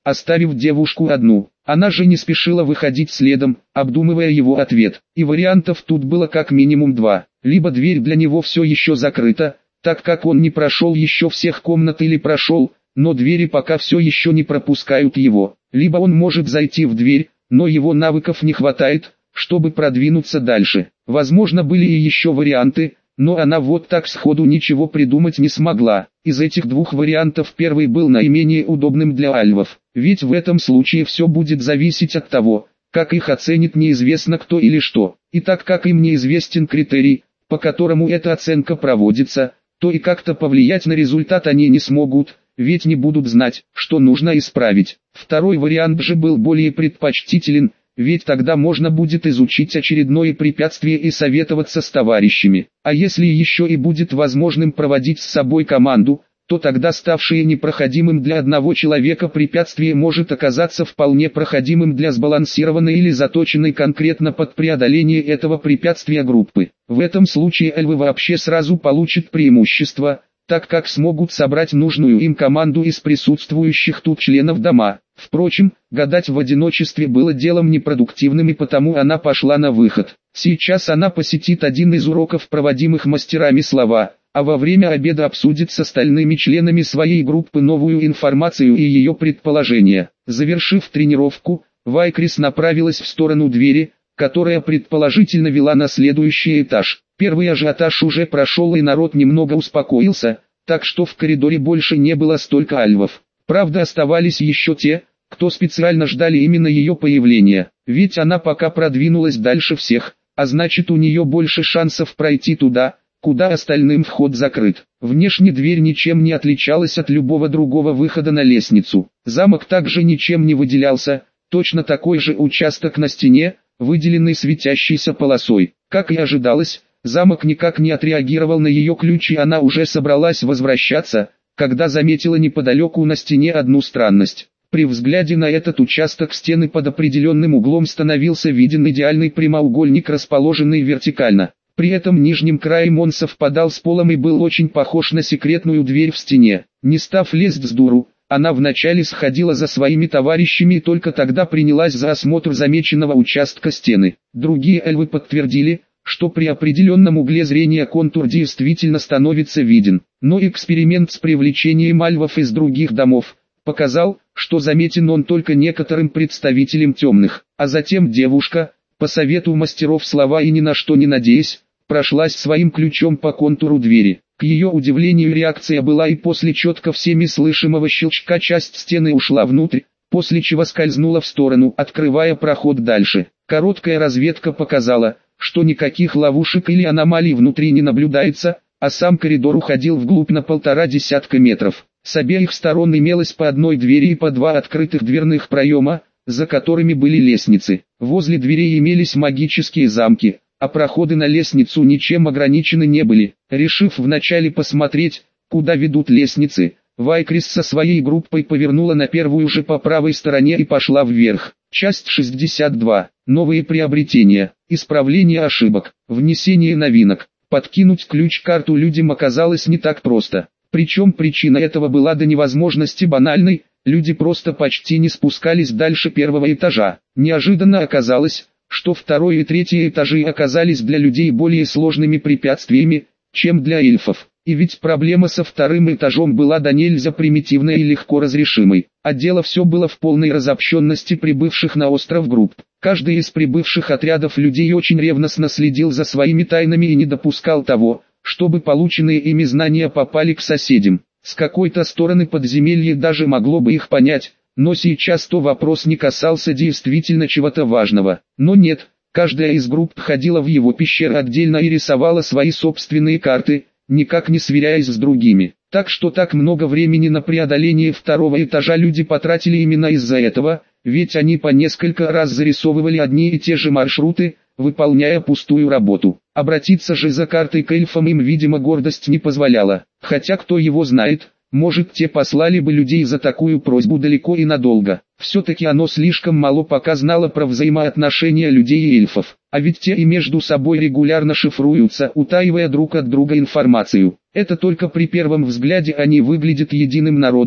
оставив девушку одну. Она же не спешила выходить следом, обдумывая его ответ. И вариантов тут было как минимум два. Либо дверь для него все еще закрыта, так как он не прошел еще всех комнат, или прошел, но двери пока все еще не пропускают его. Либо он может зайти в дверь, но его навыков не хватает, чтобы продвинуться дальше. Возможно, были и еще варианты, но она вот так сходу ничего придумать не смогла. Из этих двух вариантов первый был наименее удобным для альвов, ведь в этом случае все будет зависеть от того, как их оценит неизвестно кто или что. И так как им неизвестен критерий, по которому эта оценка проводится, то и как-то повлиять на результат они не смогут, ведь не будут знать, что нужно исправить. Второй вариант же был более предпочтителен, ведь тогда можно будет изучить очередное препятствие и советоваться с товарищами. А если еще и будет возможным проводить с собой команду, то тогда ставшее непроходимым для одного человека препятствие может оказаться вполне проходимым для сбалансированной или заточенной конкретно под преодоление этого препятствия группы. В этом случае эльвы вообще сразу получат преимущество, так как смогут собрать нужную им команду из присутствующих тут членов дома. Впрочем, гадать в одиночестве было делом непродуктивным, и потому она пошла на выход. Сейчас она посетит один из уроков, проводимых мастерами слова, а во время обеда обсудит с остальными членами своей группы новую информацию и ее предположения. Завершив тренировку, Вайкрис направилась в сторону двери, которая предположительно вела на следующий этаж. Первый ажиотаж уже прошел, и народ немного успокоился, так что в коридоре больше не было столько альвов. Правда, оставались еще те, кто специально ждали именно ее появления, ведь она пока продвинулась дальше всех, а значит у нее больше шансов пройти туда, куда остальным вход закрыт. Внешне дверь ничем не отличалась от любого другого выхода на лестницу. Замок также ничем не выделялся, точно такой же участок на стене, выделенный светящейся полосой. Как и ожидалось, замок никак не отреагировал на ее ключ, и она уже собралась возвращаться, когда заметила неподалеку на стене одну странность. При взгляде на этот участок стены под определенным углом становился виден идеальный прямоугольник, расположенный вертикально. При этом нижним краем он совпадал с полом и был очень похож на секретную дверь в стене. Не став лезть с дуру, она вначале сходила за своими товарищами и только тогда принялась за осмотр замеченного участка стены. Другие эльвы подтвердили, что при определенном угле зрения контур действительно становится виден. Но эксперимент с привлечением альвов из других домов показал, что заметен он только некоторым представителям темных. А затем девушка, по совету мастеров слова и ни на что не надеясь, прошлась своим ключом по контуру двери. К ее удивлению реакция была, и после четко всеми слышимого щелчка часть стены ушла внутрь, после чего скользнула в сторону, открывая проход дальше. Короткая разведка показала, что никаких ловушек или аномалий внутри не наблюдается, а сам коридор уходил вглубь на полтора десятка метров. С обеих сторон имелось по одной двери и по два открытых дверных проема, за которыми были лестницы. Возле дверей имелись магические замки, а проходы на лестницу ничем ограничены не были. Решив вначале посмотреть, куда ведут лестницы, Вайкрис со своей группой повернула на первую же по правой стороне и пошла вверх. Часть шестьдесят два. Новые приобретения, исправление ошибок, внесение новинок. Подкинуть ключ-карту людям оказалось не так просто. Причем причина этого была до невозможности банальной, люди просто почти не спускались дальше первого этажа. Неожиданно оказалось, что второй и третий этажи оказались для людей более сложными препятствиями, чем для эльфов. И ведь проблема со вторым этажом была до нельзя примитивной и легко разрешимой. А дело все было в полной разобщенности прибывших на остров групп. Каждый из прибывших отрядов людей очень ревностно следил за своими тайнами и не допускал того, чтобы полученные ими знания попали к соседям. С какой-то стороны подземелье даже могло бы их понять, но сейчас то вопрос не касался действительно чего-то важного. Но нет, каждая из групп ходила в его пещеру отдельно и рисовала свои собственные карты, никак не сверяясь с другими. Так что так много времени на преодоление второго этажа люди потратили именно из-за этого, ведь они по несколько раз зарисовывали одни и те же маршруты, выполняя пустую работу. Обратиться же за картой к эльфам им, видимо, гордость не позволяла. Хотя кто его знает, может, те послали бы людей за такую просьбу далеко и надолго. Все-таки оно слишком мало пока знало про взаимоотношения людей и эльфов. А ведь те и между собой регулярно шифруются, утаивая друг от друга информацию. Это только при первом взгляде они выглядят единым народом,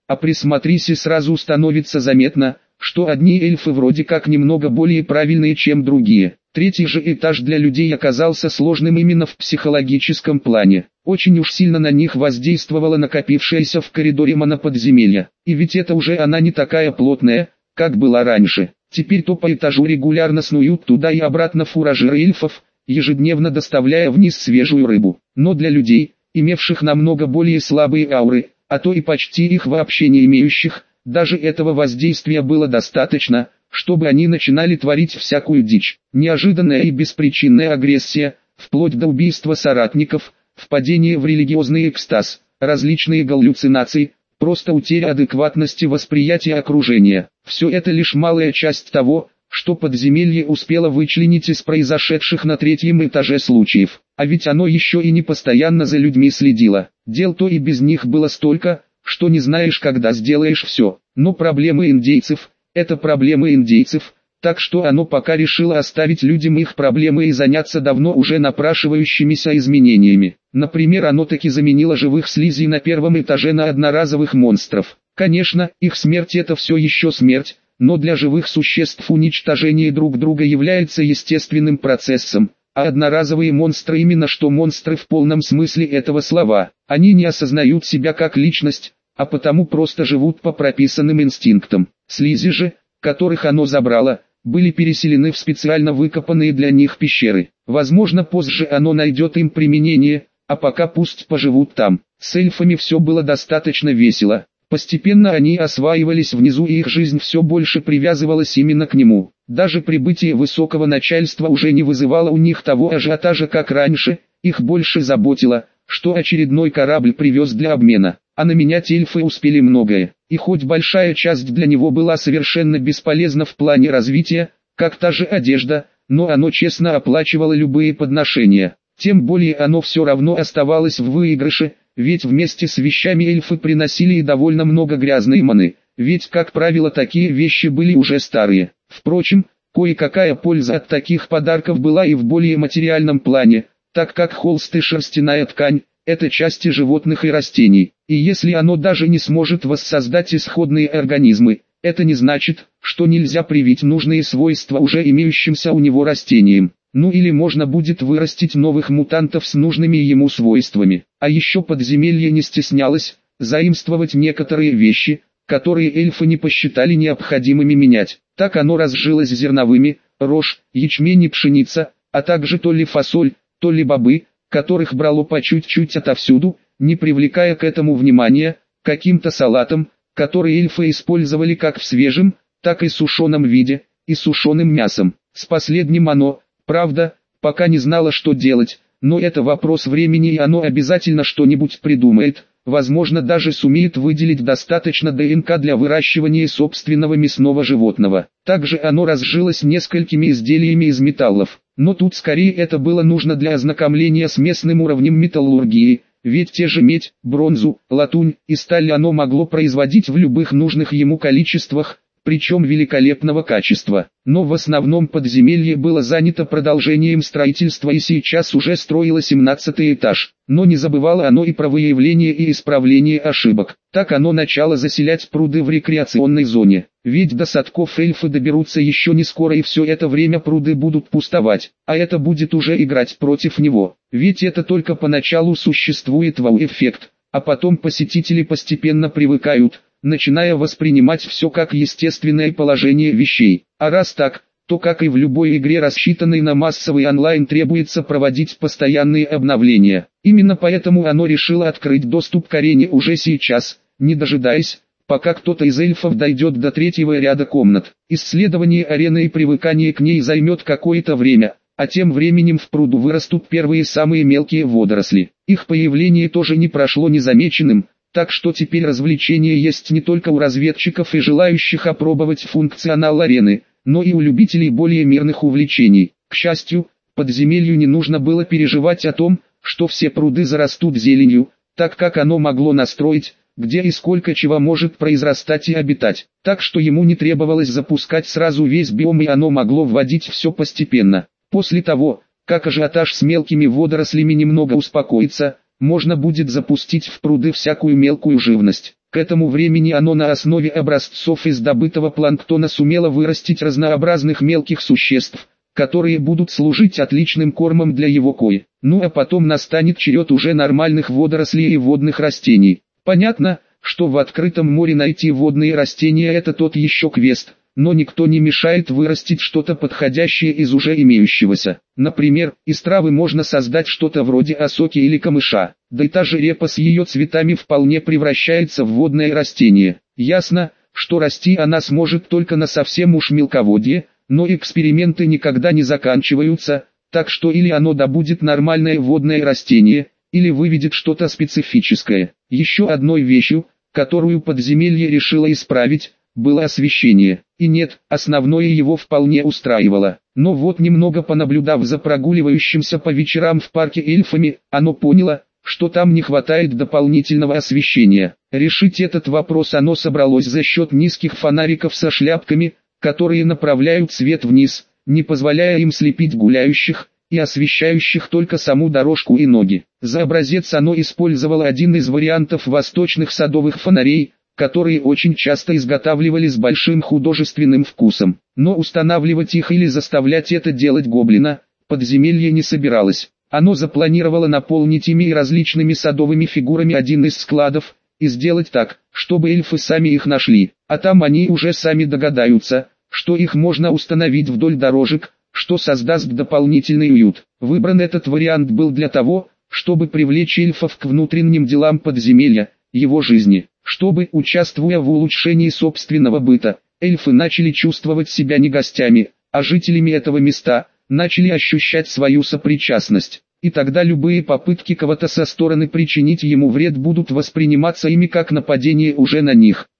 а присмотрись и сразу становится заметно, что одни эльфы вроде как немного более правильные, чем другие. Третий же этаж для людей оказался сложным именно в психологическом плане. Очень уж сильно на них воздействовала накопившаяся в коридоре мана подземелья. И ведь это уже она не такая плотная, как была раньше. Теперь то по этажу регулярно снуют туда и обратно фуражиры эльфов, ежедневно доставляя вниз свежую рыбу. Но для людей, имевших намного более слабые ауры, а то и почти их вообще не имеющих, даже этого воздействия было достаточно, чтобы они начинали творить всякую дичь. Неожиданная и беспричинная агрессия, вплоть до убийства соратников, впадение в религиозный экстаз, различные галлюцинации, просто утеря адекватности восприятия окружения. Все это лишь малая часть того, что подземелье успело вычленить из произошедших на третьем этаже случаев. А ведь оно еще и не постоянно за людьми следило. Дел то и без них было столько, что не знаешь, когда сделаешь все. Но проблемы индейцев – это проблемы индейцев, так что оно пока решило оставить людям их проблемы и заняться давно уже напрашивающимися изменениями. Например, оно таки заменило живых слизей на первом этаже на одноразовых монстров. Конечно, их смерть – это все еще смерть, но для живых существ уничтожение друг друга является естественным процессом, а одноразовые монстры именно что монстры в полном смысле этого слова. Они не осознают себя как личность, а потому просто живут по прописанным инстинктам. Слизи же, которых оно забрало, были переселены в специально выкопанные для них пещеры. Возможно, позже оно найдет им применение, а пока пусть поживут там. С эльфами все было достаточно весело. Постепенно они осваивались внизу, и их жизнь все больше привязывалась именно к нему. Даже прибытие высокого начальства уже не вызывало у них того ажиотажа, как раньше, их больше заботило, что очередной корабль привез для обмена. А наменять эльфы успели многое, и хоть большая часть для него была совершенно бесполезна в плане развития, как та же одежда, но оно честно оплачивало любые подношения. Тем более оно все равно оставалось в выигрыше, ведь вместе с вещами эльфы приносили и довольно много грязной маны, ведь как правило такие вещи были уже старые. Впрочем, кое-какая польза от таких подарков была и в более материальном плане, так как холст и шерстяная ткань – это части животных и растений, и если оно даже не сможет воссоздать исходные организмы, это не значит, что нельзя привить нужные свойства уже имеющимся у него растениям. Ну или можно будет вырастить новых мутантов с нужными ему свойствами. А еще подземелье не стеснялось заимствовать некоторые вещи, которые эльфы не посчитали необходимыми менять. Так оно разжилось зерновыми, рожь, ячмень и пшеница, а также то ли фасоль, то ли бобы, которых брало по чуть-чуть отовсюду, не привлекая к этому внимания, каким-то салатом, который эльфы использовали как в свежем, так и сушеном виде, и сушеным мясом. С последним оно, правда, пока не знала, что делать, но это вопрос времени, и оно обязательно что-нибудь придумает, возможно даже сумеет выделить достаточно ДНК для выращивания собственного мясного животного. Также оно разжилось несколькими изделиями из металлов, но тут скорее это было нужно для ознакомления с местным уровнем металлургии, ведь те же медь, бронзу, латунь и сталь оно могло производить в любых нужных ему количествах, причем великолепного качества. Но в основном подземелье было занято продолжением строительства, и сейчас уже строило семнадцатый этаж. Но не забывало оно и про выявление и исправление ошибок. Так оно начало заселять пруды в рекреационной зоне. Ведь до садков эльфы доберутся еще не скоро, и все это время пруды будут пустовать. А это будет уже играть против него. Ведь это только поначалу существует вау-эффект, а потом посетители постепенно привыкают, начиная воспринимать все как естественное положение вещей. А раз так, то как и в любой игре, рассчитанной на массовый онлайн, требуется проводить постоянные обновления. Именно поэтому оно решило открыть доступ к арене уже сейчас, не дожидаясь, пока кто-то из эльфов дойдет до третьего ряда комнат. Исследование арены и привыкание к ней займет какое-то время, а тем временем в пруду вырастут первые самые мелкие водоросли. Их появление тоже не прошло незамеченным. Так что теперь развлечение есть не только у разведчиков и желающих опробовать функционал арены, но и у любителей более мирных увлечений. К счастью, подземелью не нужно было переживать о том, что все пруды зарастут зеленью, так как оно могло настроить, где и сколько чего может произрастать и обитать. Так что ему не требовалось запускать сразу весь биом, и оно могло вводить все постепенно. После того, как ажиотаж с мелкими водорослями немного успокоится, можно будет запустить в пруды всякую мелкую живность. К этому времени оно на основе образцов из добытого планктона сумело вырастить разнообразных мелких существ, которые будут служить отличным кормом для его кои. Ну а потом настанет черед уже нормальных водорослей и водных растений. Понятно, что в открытом море найти водные растения — это тот еще квест, но никто не мешает вырастить что-то подходящее из уже имеющегося. Например, из травы можно создать что-то вроде осоки или камыша, да и та же репа с ее цветами вполне превращается в водное растение. Ясно, что расти она сможет только на совсем уж мелководье, но эксперименты никогда не заканчиваются, так что или оно добудет нормальное водное растение, или выведет что-то специфическое. Еще одной вещью, которую подземелье решило исправить, было освещение. И нет, основное его вполне устраивало. Но вот немного понаблюдав за прогуливающимся по вечерам в парке эльфами, оно поняло, что там не хватает дополнительного освещения. Решить этот вопрос оно собралось за счет низких фонариков со шляпками, которые направляют свет вниз, не позволяя им слепить гуляющих, и освещающих только саму дорожку и ноги. За образец оно использовало один из вариантов восточных садовых фонарей, которые очень часто изготавливали с большим художественным вкусом. Но устанавливать их или заставлять это делать гоблина, подземелье не собиралось. Оно запланировало наполнить ими и различными садовыми фигурами один из складов, и сделать так, чтобы эльфы сами их нашли, а там они уже сами догадаются, что их можно установить вдоль дорожек, что создаст дополнительный уют. Выбран этот вариант был для того, чтобы привлечь эльфов к внутренним делам подземелья, его жизни, чтобы, участвуя в улучшении собственного быта, эльфы начали чувствовать себя не гостями, а жителями этого места, начали ощущать свою сопричастность. И тогда любые попытки кого-то со стороны причинить ему вред будут восприниматься ими как нападение уже на них.